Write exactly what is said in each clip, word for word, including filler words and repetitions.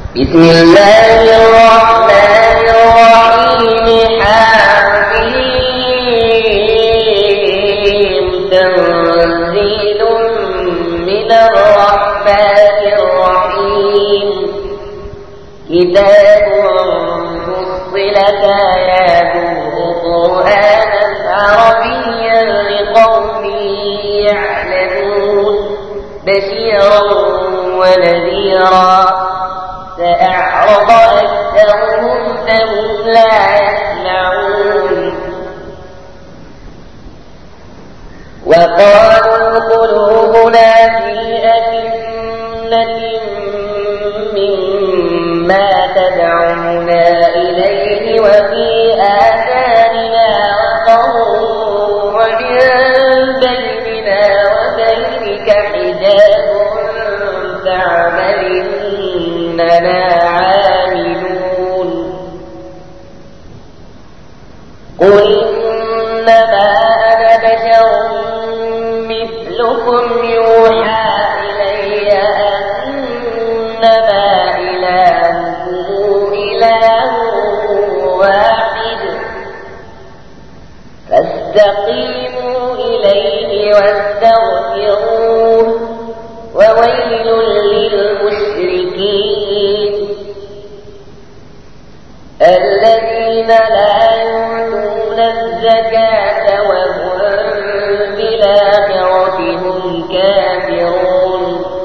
بسم الله الرحمن الرحيم. حميم تنزيل من الرحمن الرحيم. كتاب فصلت آياته قرآنا عربيا لقوم يعلمون بشيرا ونذيرا. فأعرض أكثرهم فهم لا يسمعون. وقالوا قلوبنا في أكنة مما تدعونا إليه وفي آذاننا وقر ومن بيننا وبينك حجاب فاعمل إننا عاملون. قل إنما أنا بشر مثلكم يوحى إلي أنما إلهكم إله واحد فاستقيموا إليه واستغفروه وويل للمشركين الذين لا يؤتون الزكاة وهم بالآخرة هم كافرون.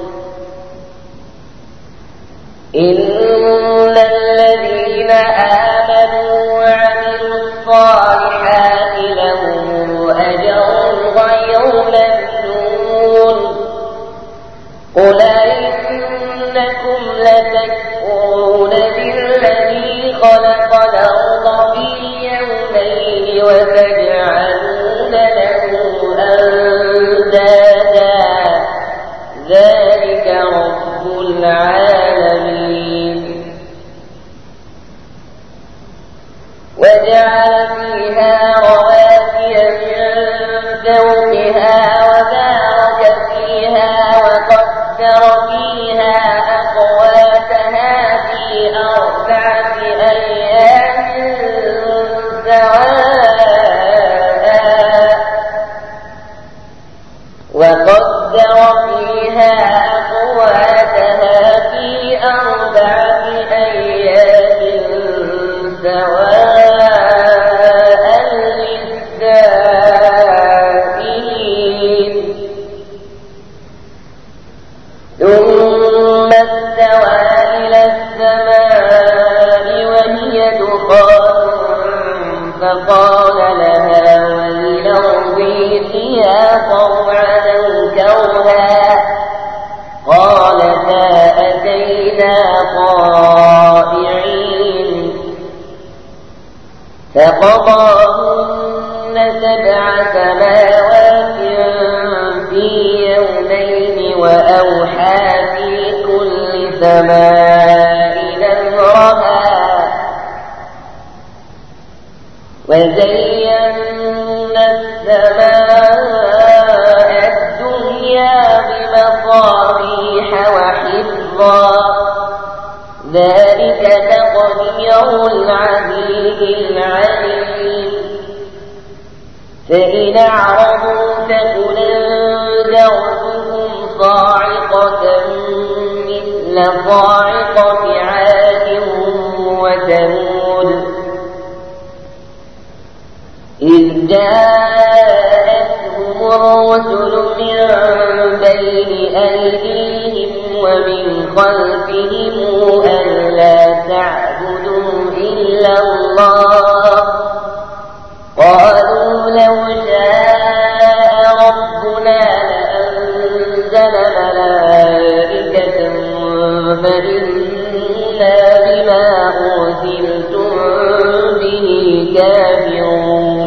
إن الذين آمنوا وعملوا الصالحات لهم أجر غير ممنون. قل إنكم لتكفرون بالذي خلق الأرض في يومين وتجعلون له أندادا ذلك رب العالمين. وجعل فيها رواسي من فوقها وبارك فيها وقدر فيها أقواتها في أربعة أيام سواء وقدر فيها أقواتها في أربعة أيام سواء للسائلين. ثم استوى إلى السماء وهي دخان فقال لها وللأرض ائتيا طوعا أو كرها قالتا أتينا طائعين. فقضاهن سبع سماوات في يومين وأوحى في كل سماء أمرها وزينا السماء الدنيا بمصابيح وحفظا ذلك تقدير العزيز العليم. فإن أعرضوا فقل أنذرتكم صاعقة مثل صاعقة عاد وثمود إذ جاءتهم الرسل من بين أيديهم ومن خلفهم ألا تعبدوا إلا الله قالوا لو شاء ربنا لأنزل ملائكة فإنا بما أرسلتم به كافرون.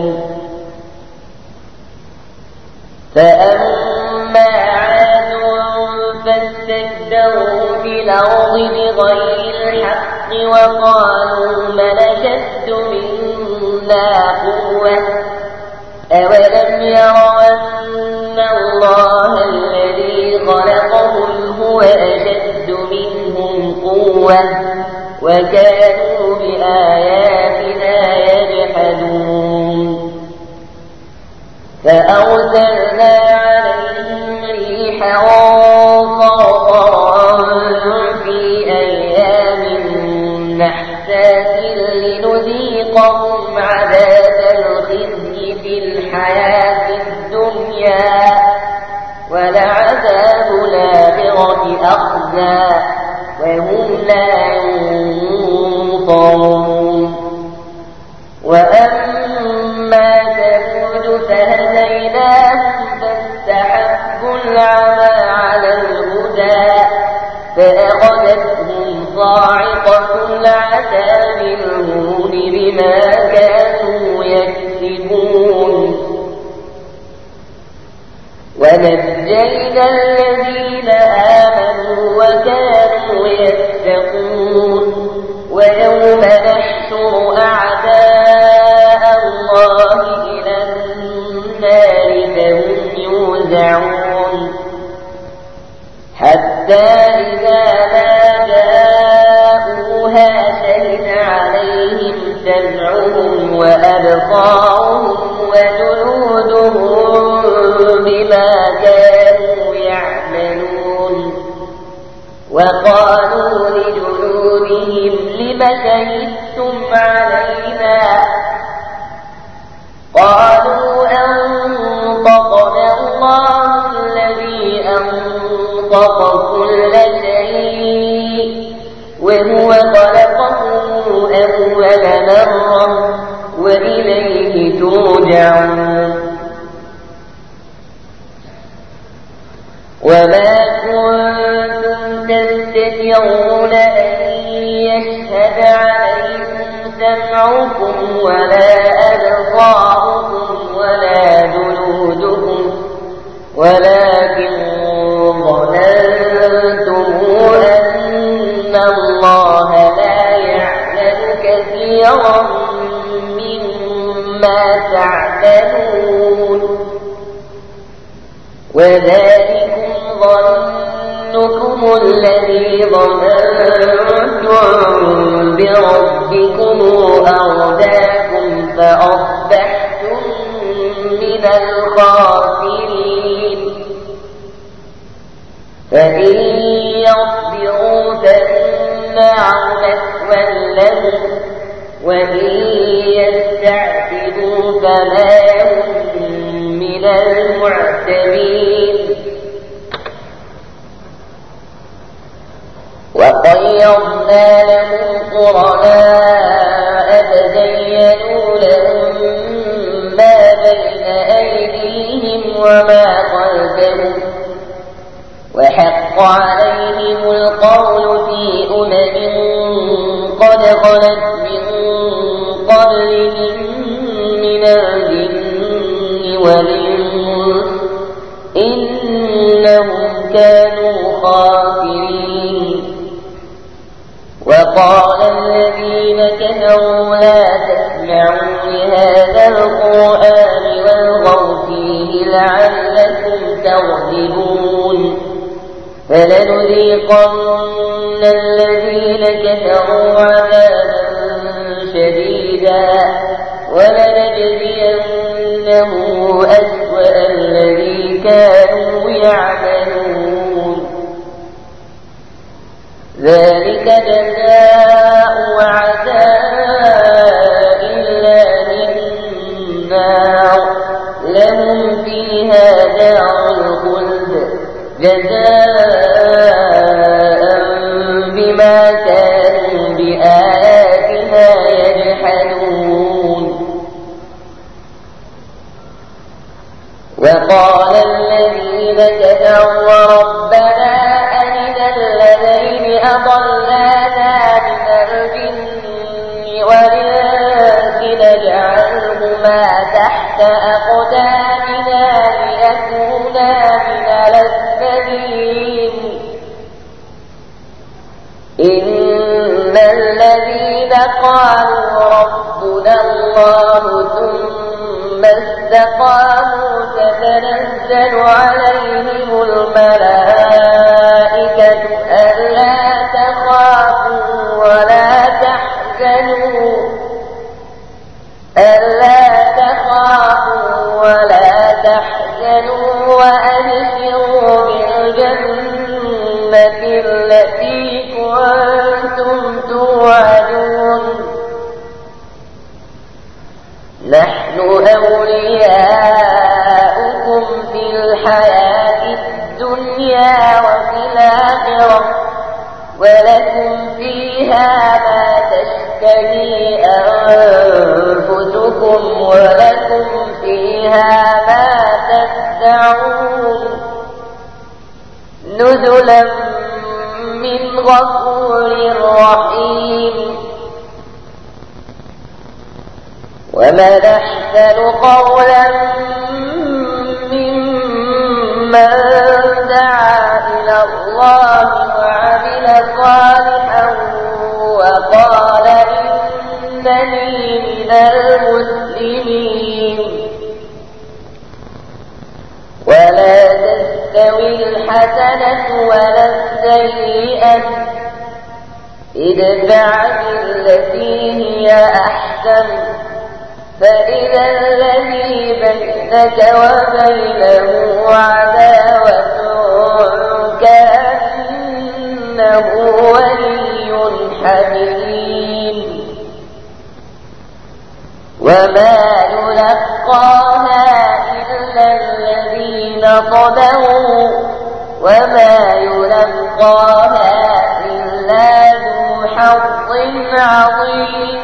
فأما عاد فاستكبروا في الأرض بغير الحق وقالوا من أشد منا قوة أولم يروا أن الله الذي خلقهم هو أشد منهم قوة وكانوا بآياتنا يجحدون فأرسلنا عليهم ريحا صرصرا في أيام نحسات لنذيقهم عذاب الخزي في الحياة الدنيا ولعذاب الآخرة أخزى وهم لا ينصرون وأما ثمود فهديناهم فاستحبوا العمى على الهدى فأخذتهم صاعقة العذاب الهون بما كانوا يكسبون ونجينا الذين آمنوا وكانوا يتقون ويوم نحشر أعداء الله إلى النار فهم يوزعون حتى إذا ما جاءوها شهد عليهم سمعهم وأبصارهم وجلودهم بما كانوا يعملون وقالوا لجلودهم لم شهدتم علينا قالوا أنطقنا الله الذي أنطق كل شيء وهو خلقكم أول مرة وإليه ترجعون وما كنتم تستطيعون أن يشهد عليكم سمعكم ولا أبصاركم ولا جلودكم ولكن ظننتم أن الله لا يعلم كثيرا مما تعملون وذلكم ظنكم الذي ظننتم بربكم أرداكم فأصبحتم من الخاسرين فإن يصبروا فالنار مثوى لهم وإن يستعتبوا فما هم من المعتبين وقيضنا لهم قرناء فزينوا لهم ما بين أيديهم وما خلفهم وحق عليهم القول في أمم قد خلت من قبلهم من الجن والإنس إنهم كانوا خاسرين وقال الذين كفروا لا تسمعوا لهذا القرآن والغوا فيه لعلكم تغلبون فلنذيقن الذين كفروا عذابا شديدا ولنجزينهم أسوأ الذي كانوا يعملون ذلك جزاء أعداء الله النار لهم فيها دار الخلد جزاء بما كانوا بآياتنا يجحدون وقال الذين كفروا ربنا أرنا الذين أضلانا من الجن والإنس نجعلهما تحت أقدامنا ليكونا من الأسفلين إن الذين قالوا ربنا الله ثم استقاموا تتنزل عليهم الملائكة ألا تخافوا تحزنوا ألا تخافوا ولا تحزنوا وأبشروا بالجنة التي كنتم توعدون نحن أولياؤكم في الحياة الدنيا وفي الآخرة ولكم فيها ما تشتهي أنفسكم ولكم فيها ما تدعون نزلا من غفور رحيم ومن أحسن قولا ممن دعا إلى الله وعمل صالحا وقال إنني من المسلمين ولا تستوي الحسنة ولا السيئة ادفع بالتي هي أحسن فإذا الذي بينك وبينه عداوة كأنه ولي حميم وما يلقاها إلا الذين صبروا وما يلقاها إلا ذو حظ عظيم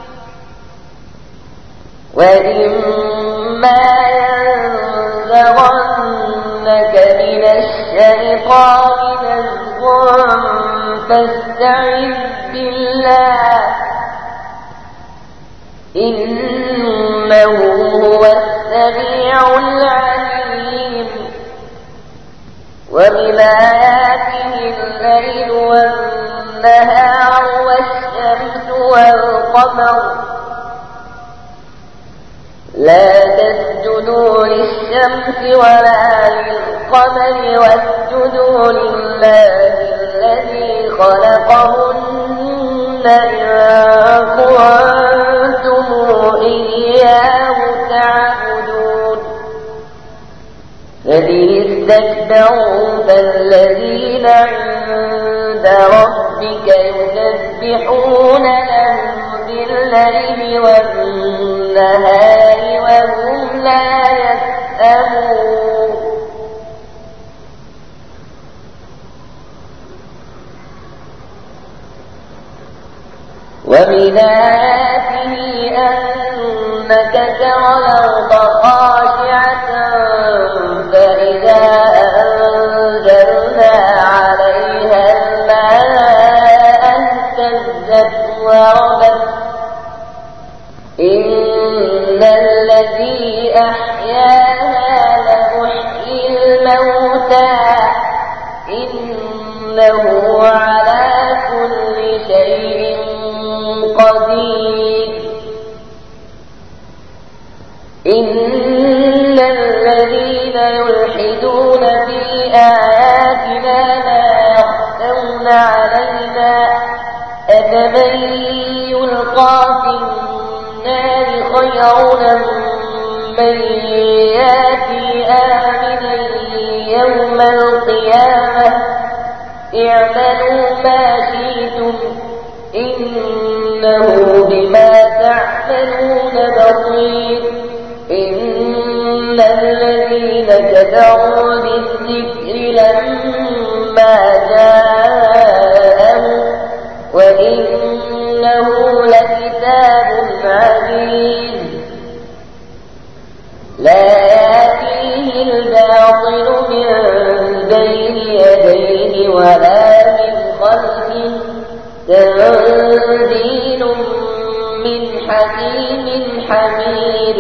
وإما ينزغنك من الشيطان نزغ فاستعذ بالله إنه هو السميع العليم ومن آياته الليل والنهار والشمس والقمر لا تسجدوا للشمس ولا للقمر واسجدوا لله الذي خلقهن إن كنتم إياه تعبدون فإن استكبروا فالذين عند ربك يسبحون له بالليل والنهار وهم لا يسأمون ومن آياته أنك ترى الأرض خاشعة فإذا أنزلنا عليها الماء اهتزت وربت إن الذي أحياها لمحيي الموتى إنه على كل شيء قدير إن الذين يلحدون في آياتنا لا يخفون علينا أفمن يلقى في النار خير من ياتي آمنا يوم القيامة اعملوا ما شئتم إنه بما تعملون بصير إن الذين كفروا بالذكر لما جاءهم وإنه لكتاب عزيز لا يأتيه الباطل من بين يديه ولا من خلفه تنزيل من حكيم حميد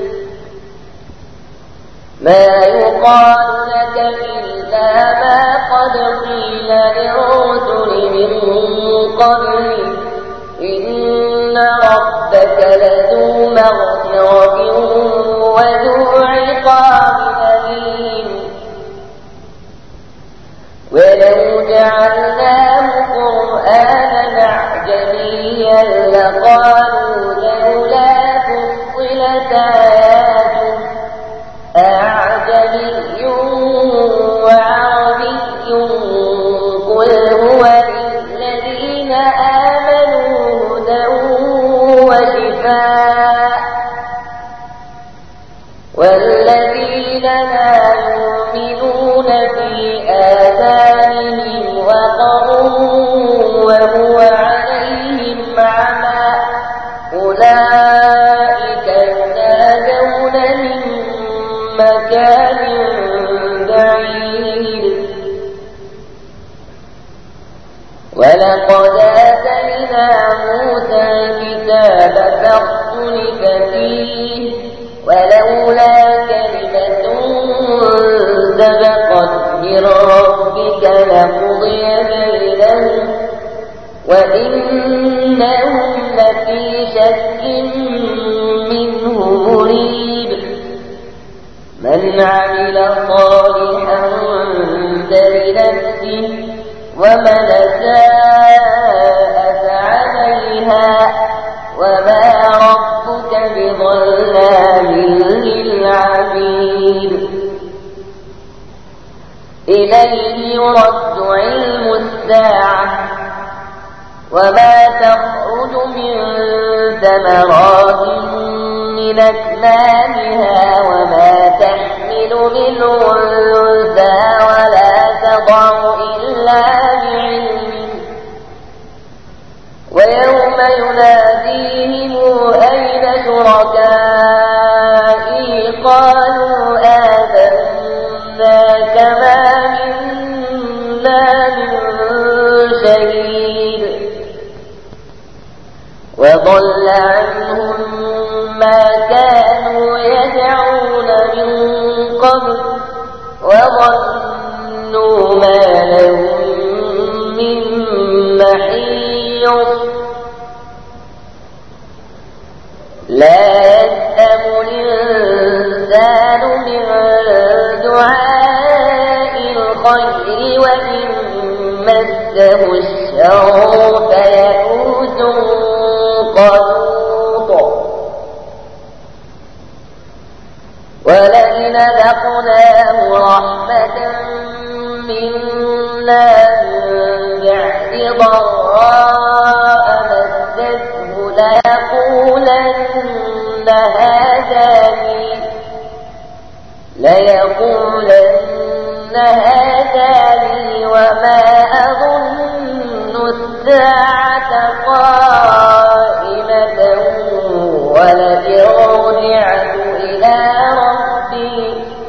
ما يقال لك إلا ما قد قيل للرسل من قبلك إن ربك لذو مغفرة وذو عقاب أليم ولو جعلناه قرآنا أعجميا قالوا لولا فصلت آياته أعجمي وعربي قل هو للذين آمنوا هدى وشفاء والذين لا يؤمنون في آذانهم وقر وهو عليهم عمى أولئك ينادون من مكان بعيد ولقد آتينا موسى الكتاب فاختلف فيه ولولا كلمة سبقت من ربك لقضي بينهم وإنهم لفي شك منه مريب من عمل صالحا فلنفسه ومن أساء فعليها وما ربك بظلام للعبيد إليه يرد علم الساعة وما تخرج من ثمرات من أكمامها وما تحمل من أنثى ولا تضع إلا بعلمه ويوم يناديهم أين شركائي قالوا آذنا كما منا من شهيد وضل عنهم ما كانوا يدعون من قبل وظنوا ما لهم من محيص لا يسأم الإنسان من دعاء الخير وإن مسه الشر فيئوس قنوط ولئن ذقناه رحمة منا من بعد ضراء مسته ليقولن هذا لي ليقولن هذا لي وما أظن الساعة قائمة ولئن رجعت إلى ربي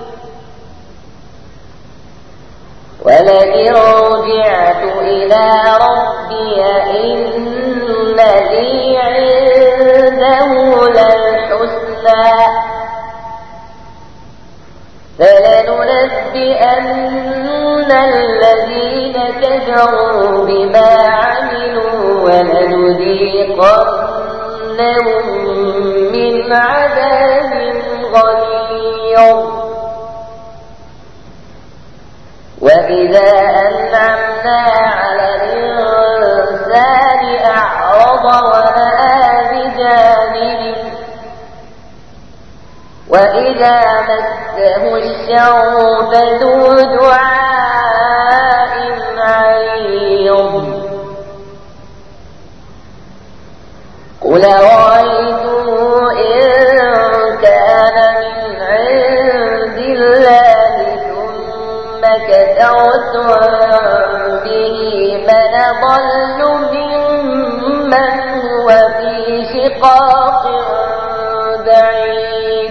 ولئن رجعت إلى ربي إن لي عنده للحسنى فلننبئن الذين كفروا بما عملوا ولنذيقنهم من عذاب غليظ وإذا أنعمنا على الإنسان أعرض ونأى بجانبه وإذا مسه الشر فذو دعاء عريض قل رأيتم إن كان من عند الله ثم كفرتم به من ضل ممن هو في شقاق بعيد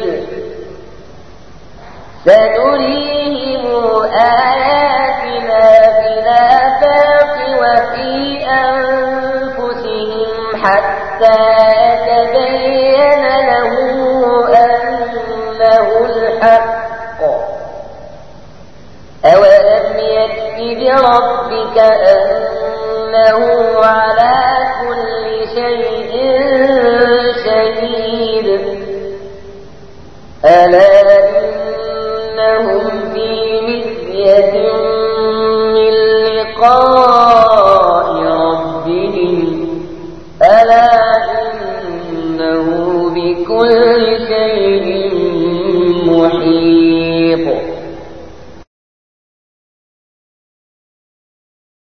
سنريهم آياتنا في الآفاق وفي أنفسهم حتى يتبين لهم أنه الحق أولم يكف بربك أنه على كل شيء شهيد ألا إنهم في مرية من لقاء ربهم ألا محيط